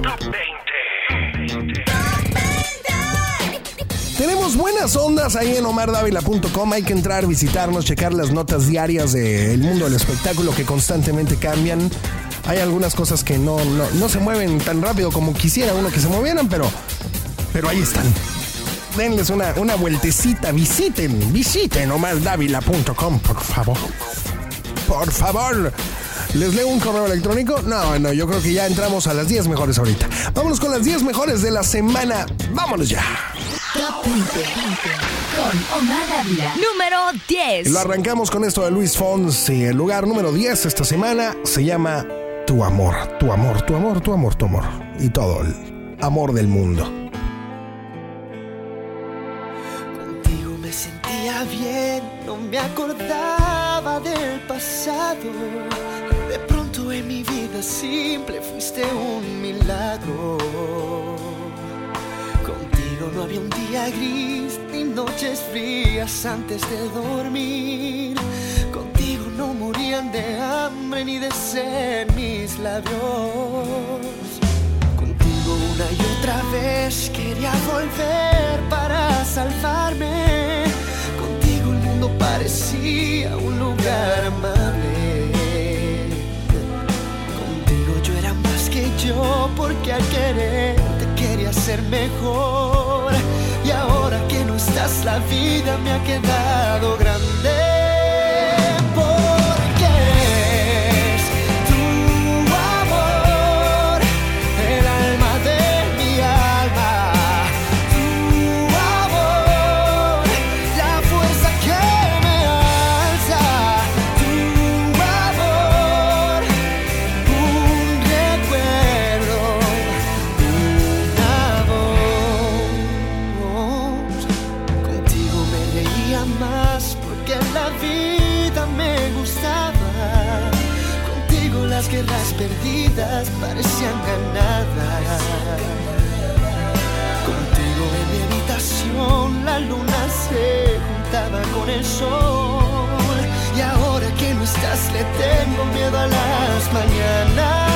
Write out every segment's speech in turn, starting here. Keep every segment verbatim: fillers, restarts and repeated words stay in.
Tenemos buenas ondas ahí en omar dávila punto com. Hay que entrar, visitarnos, checar las notas diarias del mundo del espectáculo que constantemente cambian. Hay algunas cosas que no, no, no se mueven tan rápido como quisiera uno que se movieran, pero, pero ahí están. Denles una, una vueltecita, visiten, visiten omar dávila punto com, por favor. Por favor. ¿Les leo un correo electrónico? No, no, yo creo que ya entramos a las diez mejores ahorita. Vámonos con las diez mejores de la semana. Vámonos ya. Top veinte con Omar Dávila. Número diez. Lo arrancamos con esto de Luis Fonsi. El lugar número diez esta semana se llama Tu amor, tu amor, tu amor, tu amor, tu amor. Y todo el amor del mundo. Contigo me sentía bien, no me acordaba del pasado. De pronto en mi vida simple fuiste un milagro. Contigo no había un día gris ni noches frías antes de dormir. Contigo no morían de hambre ni de sed mis labios. Contigo una y otra vez quería volver para salvarme. Contigo el mundo parecía un lugar amable. Yo, porque al querer te quería ser mejor. Y ahora que no estás, la vida me ha quedado grande. Porque es tu amor, el alma de mi alma. Tu amor, la fuerza que me alza. Tu amor, un recuerdo. Más porque la vida me gustaba. Contigo las guerras perdidas parecían ganadas. Contigo en mi habitación la luna se juntaba con el sol. Y ahora que no estás le tengo miedo a las mañanas.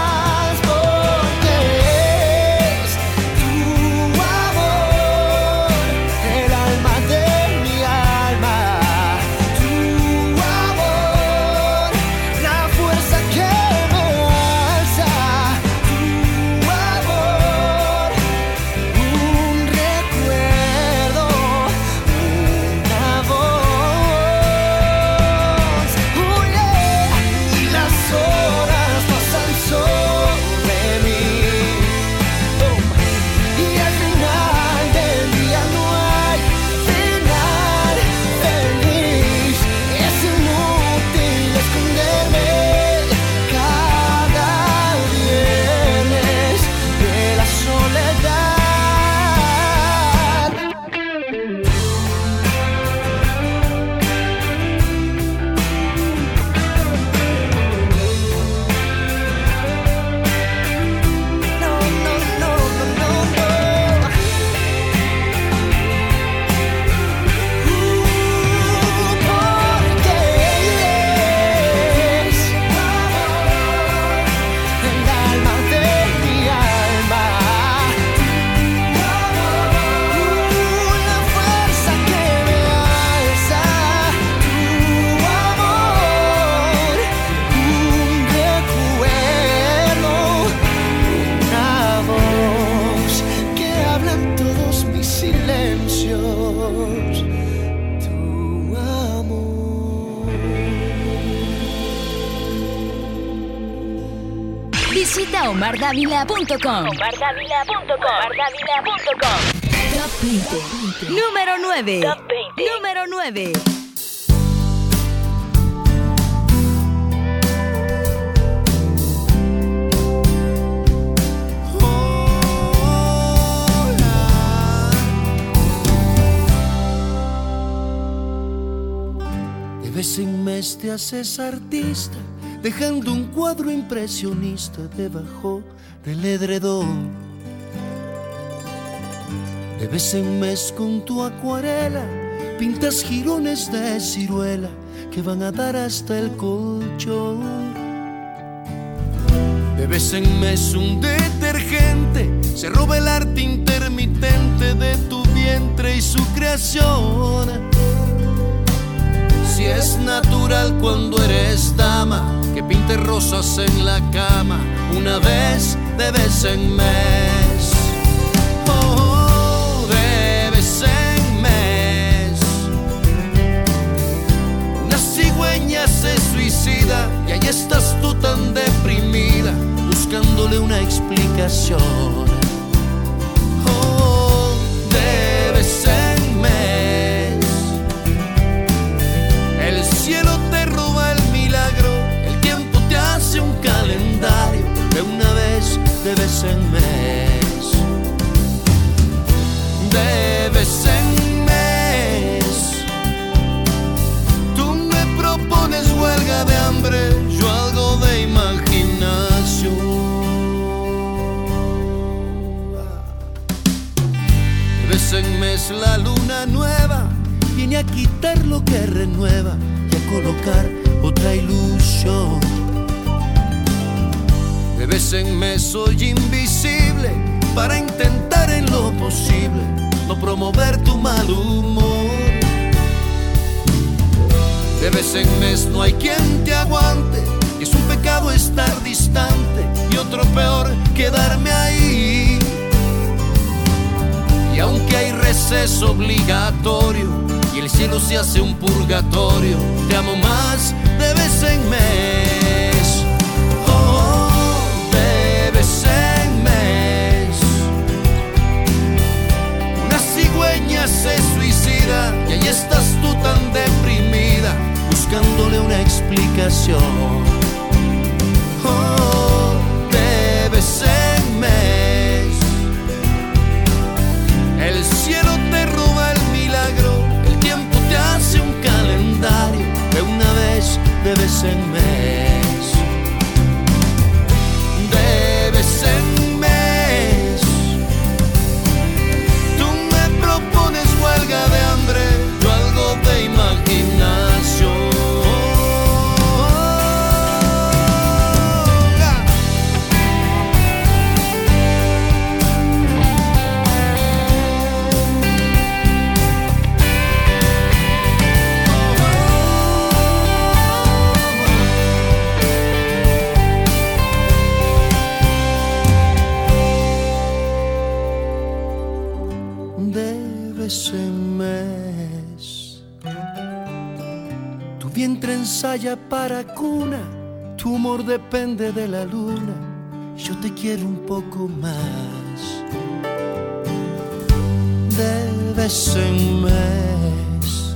Visita omar dávila punto com. omar dávila punto com. omar dávila punto com. Top veinte. Número nueve. Top veinte. Número nueve. De vez en mes te haces artista, dejando un cuadro impresionista debajo del edredón. De vez en mes con tu acuarela pintas jirones de ciruela que van a dar hasta el colchón. De vez en mes un detergente explicación. Si es natural cuando eres dama que pintes rosas en la cama una vez de vez en mes. Oh, de vez en mes. Una cigüeña se suicida y ahí estás tú tan deprimida buscándole una explicación. Oh, de vez en mes. El cielo te roba el milagro, el tiempo te hace un calendario de una vez de vez en mes. De vez en mes. Tú me propones huelga de hambre, yo algo de imaginación. De vez en mes la luna nueva viene a quitar lo que renueva y a colocar otra ilusión. De vez en mes soy invisible para intentar en lo posible no promover tu mal humor. De vez en mes no hay quien te aguante, y es un pecado estar distante y otro peor quedarme ahí. Y aunque hay receso obligatorio y el cielo se hace un purgatorio, te amo más de vez en mes. Oh, de vez en mes. Una cigüeña se suicida y ahí estás tú tan deprimida buscándole una explicación. Oh, de vez en mes. El cielo te roba el milagro, el tiempo te hace un calendario de una vez de vez en mes. De vez en mes. Tú me propones huelga de hambre, yo algo de imaginación. Ensaya para cuna, tu humor depende de la luna, yo te quiero un poco más. De vez en mes.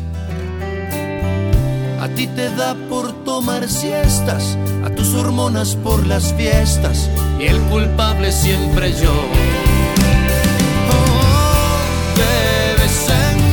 A ti te da por tomar siestas, a tus hormonas por las fiestas, y el culpable siempre yo. Oh, de vez en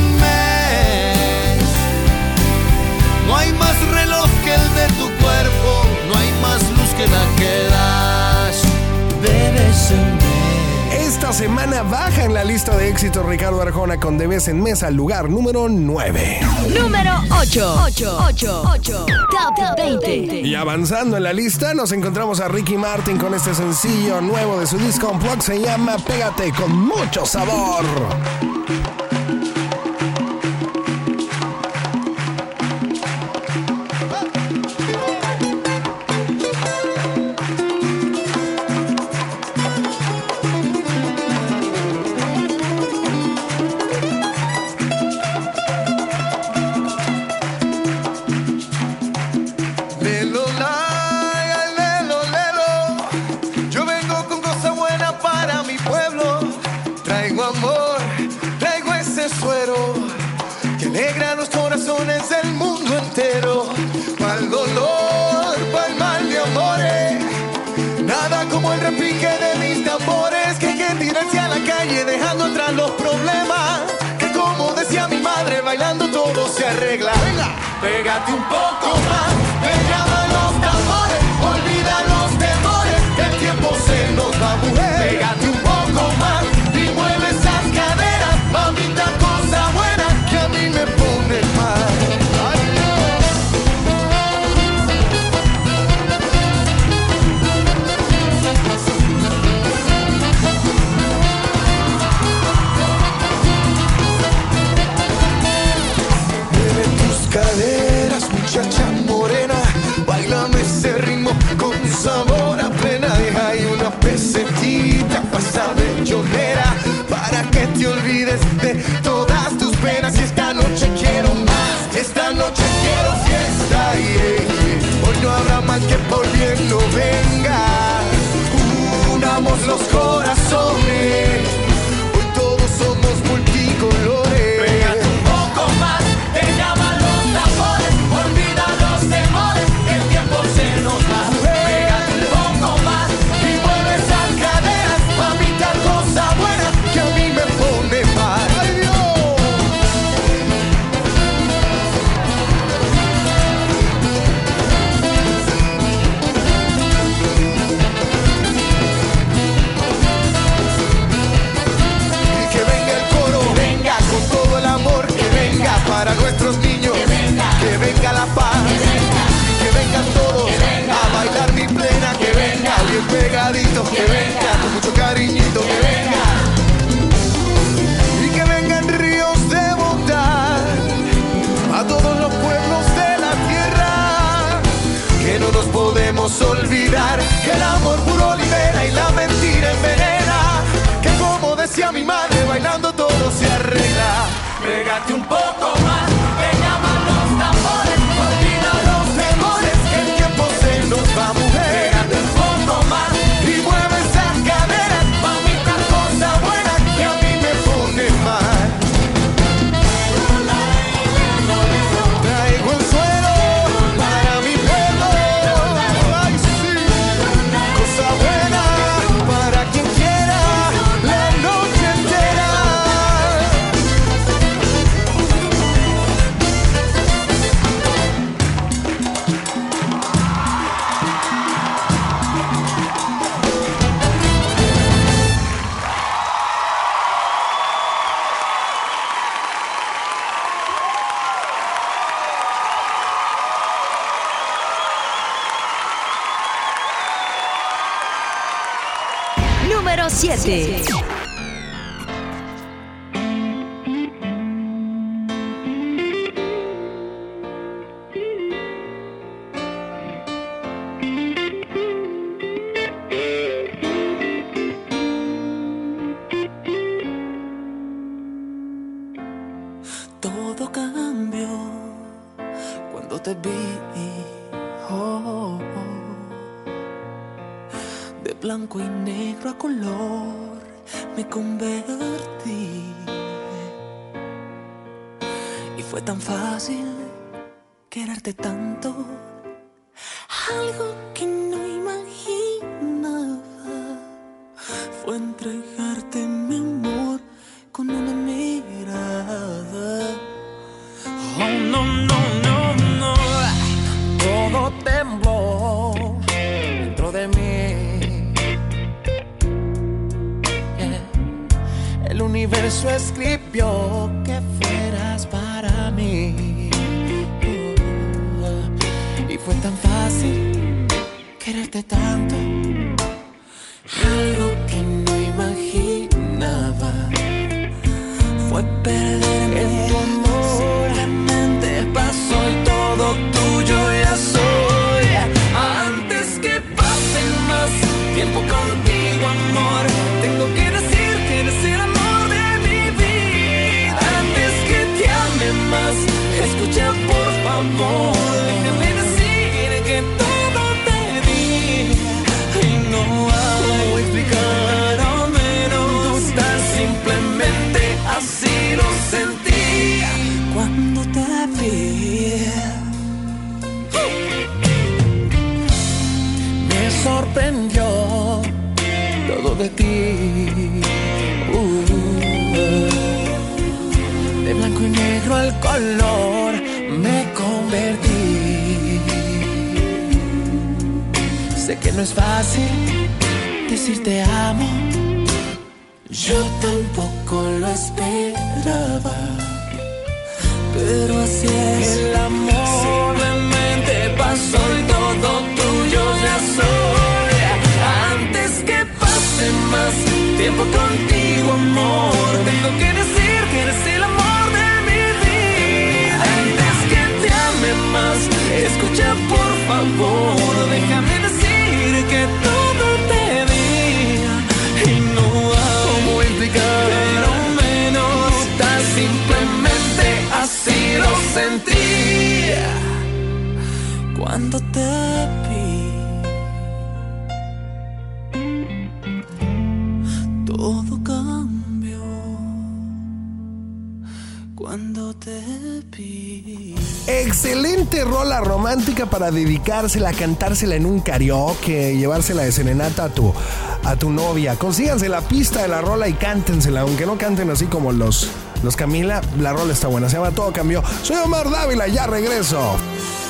no hay más reloj que el de tu cuerpo, no hay más luz que la que das de vez en mes. Esta semana baja en la lista de éxitos Ricardo Arjona con De vez en mes al lugar número nueve. Número ocho. ocho. ocho. ocho. Top veinte. Y avanzando en la lista nos encontramos a Ricky Martin con este sencillo nuevo de su disco Unplugged, se llama Pégate con mucho sabor. Se arregla. Venga, pégate un poco más, me llaman los tambores, olvida los temores, el tiempo se nos va, mujer. Pégate un poco más y mueve esas caderas, mamita, cosa buena que a mí me pone mal. mal tiempo el bien no venga. Unamos los corazones, hoy todos somos multicolores. Pégate un poco más, te llaman los tambores, olvida los temores, que el tiempo se nos va. Pégate un poco más y mueve esas caderas, mamita, cosa buena que a mí me pone mal. ¡Ay, Dios! Para nuestros niños, que venga, que venga la paz, que, venga, que vengan todos que venga, a bailar mi plena, que venga, bien pegaditos, que, que venga, con mucho cariñito, que venga, y que vengan ríos de bondad a todos los pueblos de la tierra, que no nos podemos olvidar, que el amor puro libera y la mentira envenena, que como decía mi madre, bailando todo se arregla. Pégate un poco más, te llaman los tambores, olvida los temores, que el tiempo se nos va, mujer. Pégate un poco más y mueve esas caderas, mamita, cosa buena que a mí me pone mal. Traigo el suelo para mi pueblo, ay sí, cosa buena para quien quiera la noche entera. Número siete. Todo cambió cuando te vi, oh, oh. De blanco y negro a color me convertí. Y fue tan fácil quererte tanto, algo que no imaginaba. Fue entregarte mi amor con una mirada. Oh, no, no, no, no. Todo tembló dentro de mí. Yeah. El universo escribió que fueras para mí. Oh, y fue tan fácil quererte tanto, algo que no imaginaba. Fue perderme en tu amor, simplemente pasó y todo tuyo ya soy. Antes que pase más tiempo contigo, amor, tengo que decir que eres el amor de mi vida. Antes que te ame más, escucha por favor, déjame decir que todo te di. Y no hay cómo explicar, al menos tan simplemente así lo sentí cuando te vi. Me sorprendió todo de ti. Uh, de blanco y negro al color me convertí. Sé que no es fácil decir te amo, yo tampoco lo esperaba, pero así es el amor. Simplemente pasó y todo tuyo ya soy. Antes que pase más tiempo contigo, amor, tengo que decir que eres el amor de mi vida. Antes que te ame más, escucha por favor, déjame decir que todo te di. Y no hay cómo explicar, pero menos tan simplemente así lo sentí cuando te vi. Todo cambió cuando te vi. Excelente rola romántica para dedicársela, cantársela en un karaoke, llevársela de serenata a tu, a tu novia. Consíganse la pista de la rola y cántensela, aunque no canten así como los, los Camila. La rola está buena, se llama Todo Cambió. Soy Omar Dávila, ya regreso.